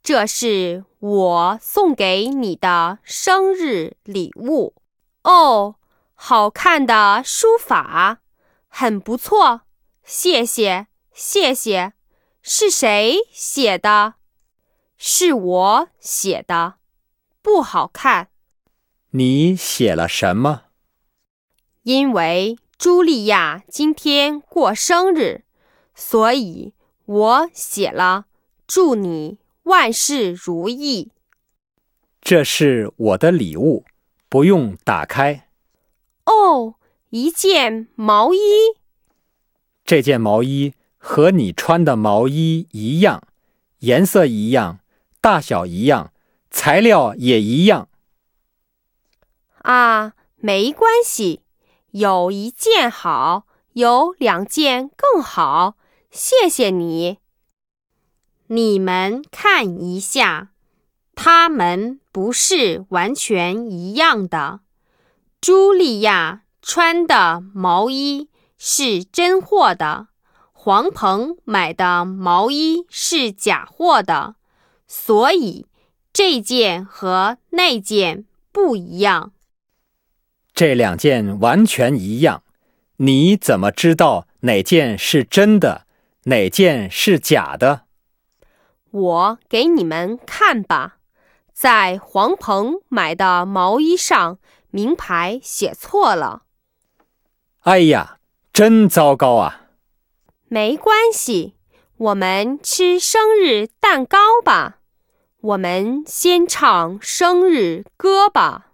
这是我送给你的生日礼物。哦，好看的书法，很不错，谢谢，谢谢。是谁写的？是我写的，不好看。 你写了什么？ 因为茱莉亚今天过生日，所以我写了祝你万事如意。 这是我的礼物，不用打开。 哦，一件毛衣。 这件毛衣和你穿的毛衣一样，颜色一样，大小一样，材料也一样。 啊，没关系，有一件好，有两件更好，谢谢你。你们看一下，它们不是完全一样的。茱莉亚穿的毛衣是真货的，黄鹏买的毛衣是假货的，所以这件和那件不一样。 这两件完全一样，你怎么知道哪件是真的，哪件是假的？ 我给你们看吧，在黄鹏买的毛衣上名牌写错了。 哎呀，真糟糕啊！ 没关系，我们吃生日蛋糕吧。我们先唱生日歌吧。